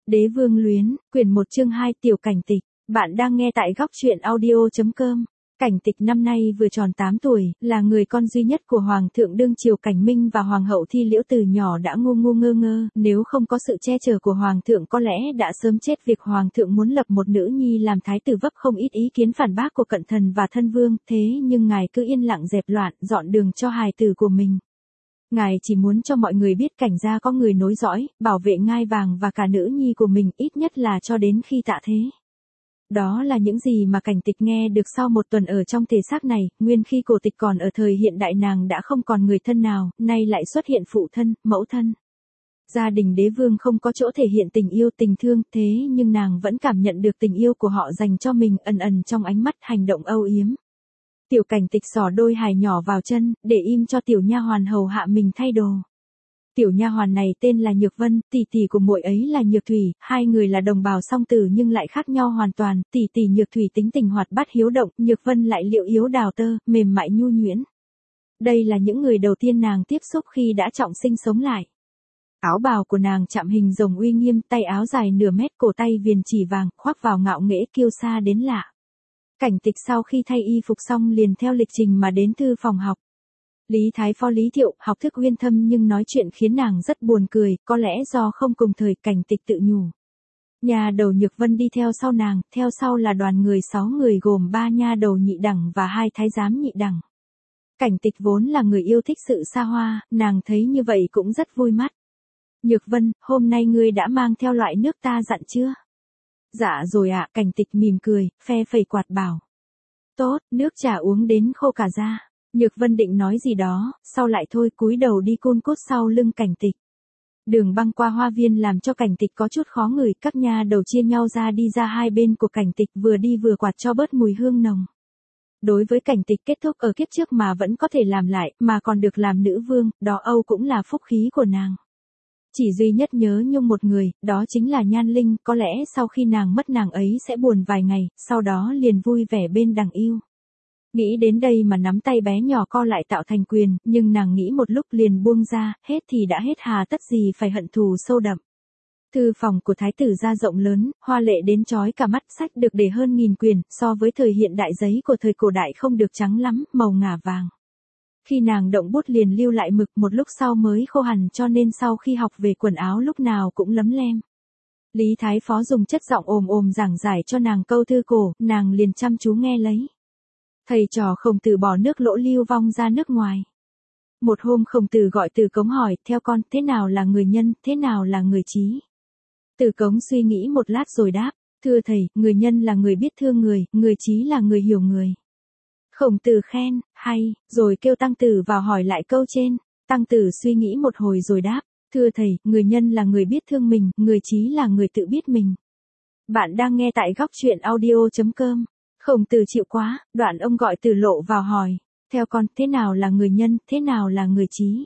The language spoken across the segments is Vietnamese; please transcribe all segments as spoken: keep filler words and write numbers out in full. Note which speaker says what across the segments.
Speaker 1: Đế vương luyến, quyển một chương hai tiểu cảnh tịch, bạn đang nghe tại góc truyện audio.com. Cảnh tịch năm nay vừa tròn tám tuổi, là người con duy nhất của Hoàng thượng đương triều Cảnh Minh và Hoàng hậu Thi Liễu từ nhỏ đã ngu ngu ngơ ngơ, nếu không có sự che chở của Hoàng thượng có lẽ đã sớm chết. Việc Hoàng thượng muốn lập một nữ nhi làm thái tử vấp không ít ý kiến phản bác của cận thần và thân vương, thế nhưng ngài cứ yên lặng dẹp loạn, dọn đường cho hài tử của mình. Ngài chỉ muốn cho mọi người biết Cảnh gia có người nối dõi, bảo vệ ngai vàng và cả nữ nhi của mình, ít nhất là cho đến khi tạ thế. Đó là những gì mà Cảnh tịch nghe được sau một tuần ở trong thể xác này. Nguyên khi cổ tịch còn ở thời hiện đại, nàng đã không còn người thân nào, nay lại xuất hiện phụ thân, mẫu thân. Gia đình đế vương không có chỗ thể hiện tình yêu tình thương, thế nhưng nàng vẫn cảm nhận được tình yêu của họ dành cho mình ẩn ẩn trong ánh mắt, hành động âu yếm. Tiểu Cảnh tịch xỏ đôi hài nhỏ vào chân, để im cho tiểu nha hoàn hầu hạ mình thay đồ. Tiểu nha hoàn này tên là Nhược Vân, tỷ tỷ của muội ấy là Nhược Thủy, hai người là đồng bào song tử nhưng lại khác nhau hoàn toàn. Tỷ tỷ Nhược Thủy tính tình hoạt bát hiếu động, Nhược Vân lại liệu yếu đào tơ, mềm mại nhu nhuyễn. Đây là những người đầu tiên nàng tiếp xúc khi đã trọng sinh sống lại. Áo bào của nàng chạm hình rồng uy nghiêm, tay áo dài nửa mét, cổ tay viền chỉ vàng, khoác vào ngạo nghễ kiêu sa đến lạ. Cảnh tịch sau khi thay y phục xong liền theo lịch trình mà đến thư phòng học. Lý Thái Phó Lý Thiệu, học thức uyên thâm nhưng nói chuyện khiến nàng rất buồn cười, có lẽ do không cùng thời. Cảnh tịch tự nhủ. Nha đầu Nhược Vân đi theo sau nàng, theo sau là đoàn người sáu người gồm ba nha đầu nhị đẳng và hai thái giám nhị đẳng. Cảnh tịch vốn là người yêu thích sự xa hoa, nàng thấy như vậy cũng rất vui mắt. Nhược Vân, hôm nay ngươi đã mang theo loại nước ta dặn chưa? Dạ rồi ạ, Cảnh tịch mỉm cười, phe phẩy quạt bảo. Tốt, nước trà uống đến khô cả da. Nhược Vân định nói gì đó, sau lại thôi, cúi đầu đi cun cút sau lưng Cảnh tịch. Đường băng qua hoa viên làm cho Cảnh tịch có chút khó ngửi, các nha đầu chia nhau ra đi ra hai bên của Cảnh tịch, vừa đi vừa quạt cho bớt mùi hương nồng. Đối với Cảnh tịch kết thúc ở kiếp trước mà vẫn có thể làm lại, mà còn được làm nữ vương, đó âu cũng là phúc khí của nàng. Chỉ duy nhất nhớ nhung một người, đó chính là Nhan Linh, có lẽ sau khi nàng mất nàng ấy sẽ buồn vài ngày, sau đó liền vui vẻ bên đằng yêu. Nghĩ đến đây mà nắm tay bé nhỏ co lại tạo thành quyền, nhưng nàng nghĩ một lúc liền buông ra, hết thì đã hết, hà tất gì phải hận thù sâu đậm. Thư phòng của thái tử gia rộng lớn, hoa lệ đến chói cả mắt, sách được để hơn nghìn quyển, so với thời hiện đại giấy của thời cổ đại không được trắng lắm, màu ngả vàng. Khi nàng động bút liền lưu lại mực, một lúc sau mới khô hẳn, cho nên sau khi học về quần áo lúc nào cũng lấm lem. Lý Thái Phó dùng chất giọng ồm ồm giảng giải cho nàng câu thư cổ, nàng liền chăm chú nghe lấy. Thầy trò Khổng Tử bỏ nước lỗ lưu vong ra nước ngoài. Một hôm Khổng Tử gọi Từ Cống hỏi, theo con, thế nào là người nhân, thế nào là người trí? Từ Cống suy nghĩ một lát rồi đáp, thưa thầy, người nhân là người biết thương người, người trí là người hiểu người. Khổng Tử khen, hay, rồi kêu Tăng Tử vào hỏi lại câu trên. Tăng Tử suy nghĩ một hồi rồi đáp, thưa thầy, người nhân là người biết thương mình, người trí là người tự biết mình. Bạn đang nghe tại góc truyện audio.com. Khổng Tử chịu quá, đoạn ông gọi Tử Lộ vào hỏi, theo con, thế nào là người nhân, thế nào là người trí?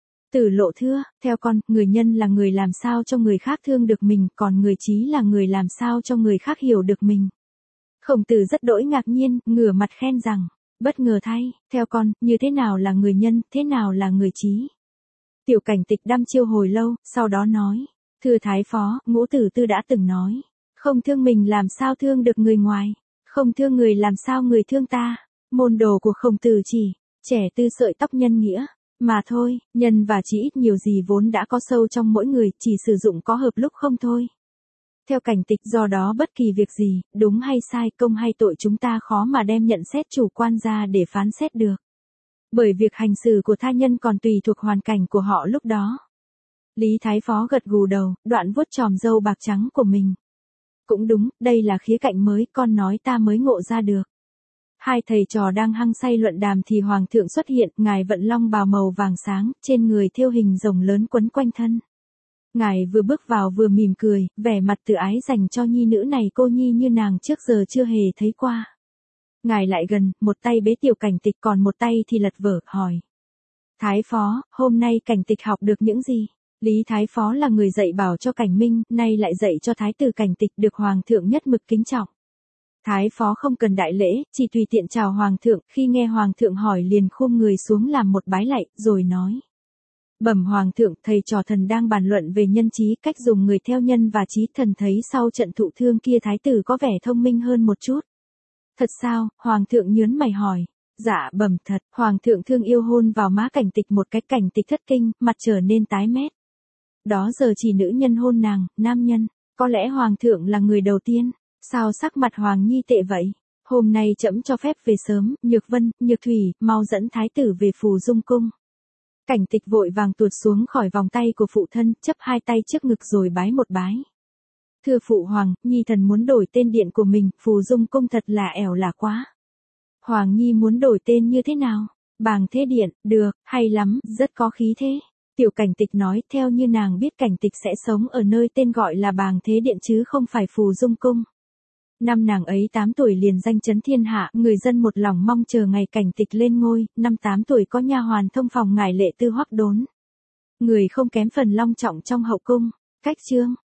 Speaker 1: Tử Lộ thưa, theo con, người nhân là người làm sao cho người khác thương được mình, còn người trí là người làm sao cho người khác hiểu được mình. Khổng Tử rất đỗi ngạc nhiên, ngửa mặt khen rằng, bất ngờ thay, theo con, như thế nào là người nhân, thế nào là người trí? Tiểu Cảnh tịch đăm chiêu hồi lâu, sau đó nói, thưa Thái Phó, Ngũ Tử Tư đã từng nói, không thương mình làm sao thương được người ngoài. Không thương người làm sao người thương ta. Môn đồ của Khổng Tử chỉ, trẻ tư sợi tóc nhân nghĩa, mà thôi, nhân và trí ít nhiều gì vốn đã có sâu trong mỗi người, chỉ sử dụng có hợp lúc không thôi. Theo Cảnh tịch, do đó bất kỳ việc gì, đúng hay sai, công hay tội, chúng ta khó mà đem nhận xét chủ quan ra để phán xét được. Bởi việc hành xử của tha nhân còn tùy thuộc hoàn cảnh của họ lúc đó. Lý Thái Phó gật gù đầu, đoạn vuốt chòm râu bạc trắng của mình. Cũng đúng, đây là khía cạnh mới, con nói ta mới ngộ ra được. Hai thầy trò đang hăng say luận đàm thì Hoàng thượng xuất hiện, ngài vận long bào màu vàng sáng, trên người thêu hình rồng lớn quấn quanh thân. Ngài vừa bước vào vừa mỉm cười, vẻ mặt tự ái dành cho nhi nữ này cô nhi như nàng trước giờ chưa hề thấy qua. Ngài lại gần, một tay bế Tiểu Cảnh tịch còn một tay thì lật vở, hỏi. Thái Phó, hôm nay Cảnh tịch học được những gì? Lý Thái Phó là người dạy bảo cho Cảnh Minh, nay lại dạy cho Thái tử Cảnh tịch, được Hoàng thượng nhất mực kính trọng. Thái Phó không cần đại lễ, chỉ tùy tiện chào Hoàng thượng, khi nghe Hoàng thượng hỏi liền khum người xuống làm một bái lạy, rồi nói. Bẩm hoàng thượng, thầy trò thần đang bàn luận về nhân trí, cách dùng người theo nhân và trí, thần thấy sau trận thụ thương kia thái tử có vẻ thông minh hơn một chút. Thật sao? Hoàng thượng nhớn mày hỏi. Dạ bẩm thật. Hoàng thượng thương yêu hôn vào má Cảnh Tịch một cái, Cảnh Tịch thất kinh, mặt trở nên tái mét. Đó giờ chỉ nữ nhân hôn nàng, nam nhân. Có lẽ hoàng thượng là người đầu tiên. Sao sắc mặt Hoàng Nhi tệ vậy? Hôm nay trẫm cho phép về sớm, Nhược Vân, Nhược Thủy, mau dẫn thái tử về Phù Dung cung. Cảnh Tịch vội vàng tuột xuống khỏi vòng tay của phụ thân, chấp hai tay trước ngực rồi bái một bái. Thưa phụ hoàng, Nhi thần muốn đổi tên điện của mình, Phù Dung cung thật là ẻo lả quá. Hoàng Nhi muốn đổi tên như thế nào? Bàng Thế Điện, được, hay lắm, rất có khí thế. Tiểu Cảnh Tịch nói, theo như nàng biết Cảnh Tịch sẽ sống ở nơi tên gọi là Bàng Thế Điện chứ không phải Phù Dung cung. Năm nàng ấy tám tuổi liền danh chấn thiên hạ, người dân một lòng mong chờ ngày Cảnh Tịch lên ngôi, năm tám tuổi có nha hoàn thông phòng ngải Lệ Tư Hoắc Đốn. Người không kém phần long trọng trong hậu cung. Cách chương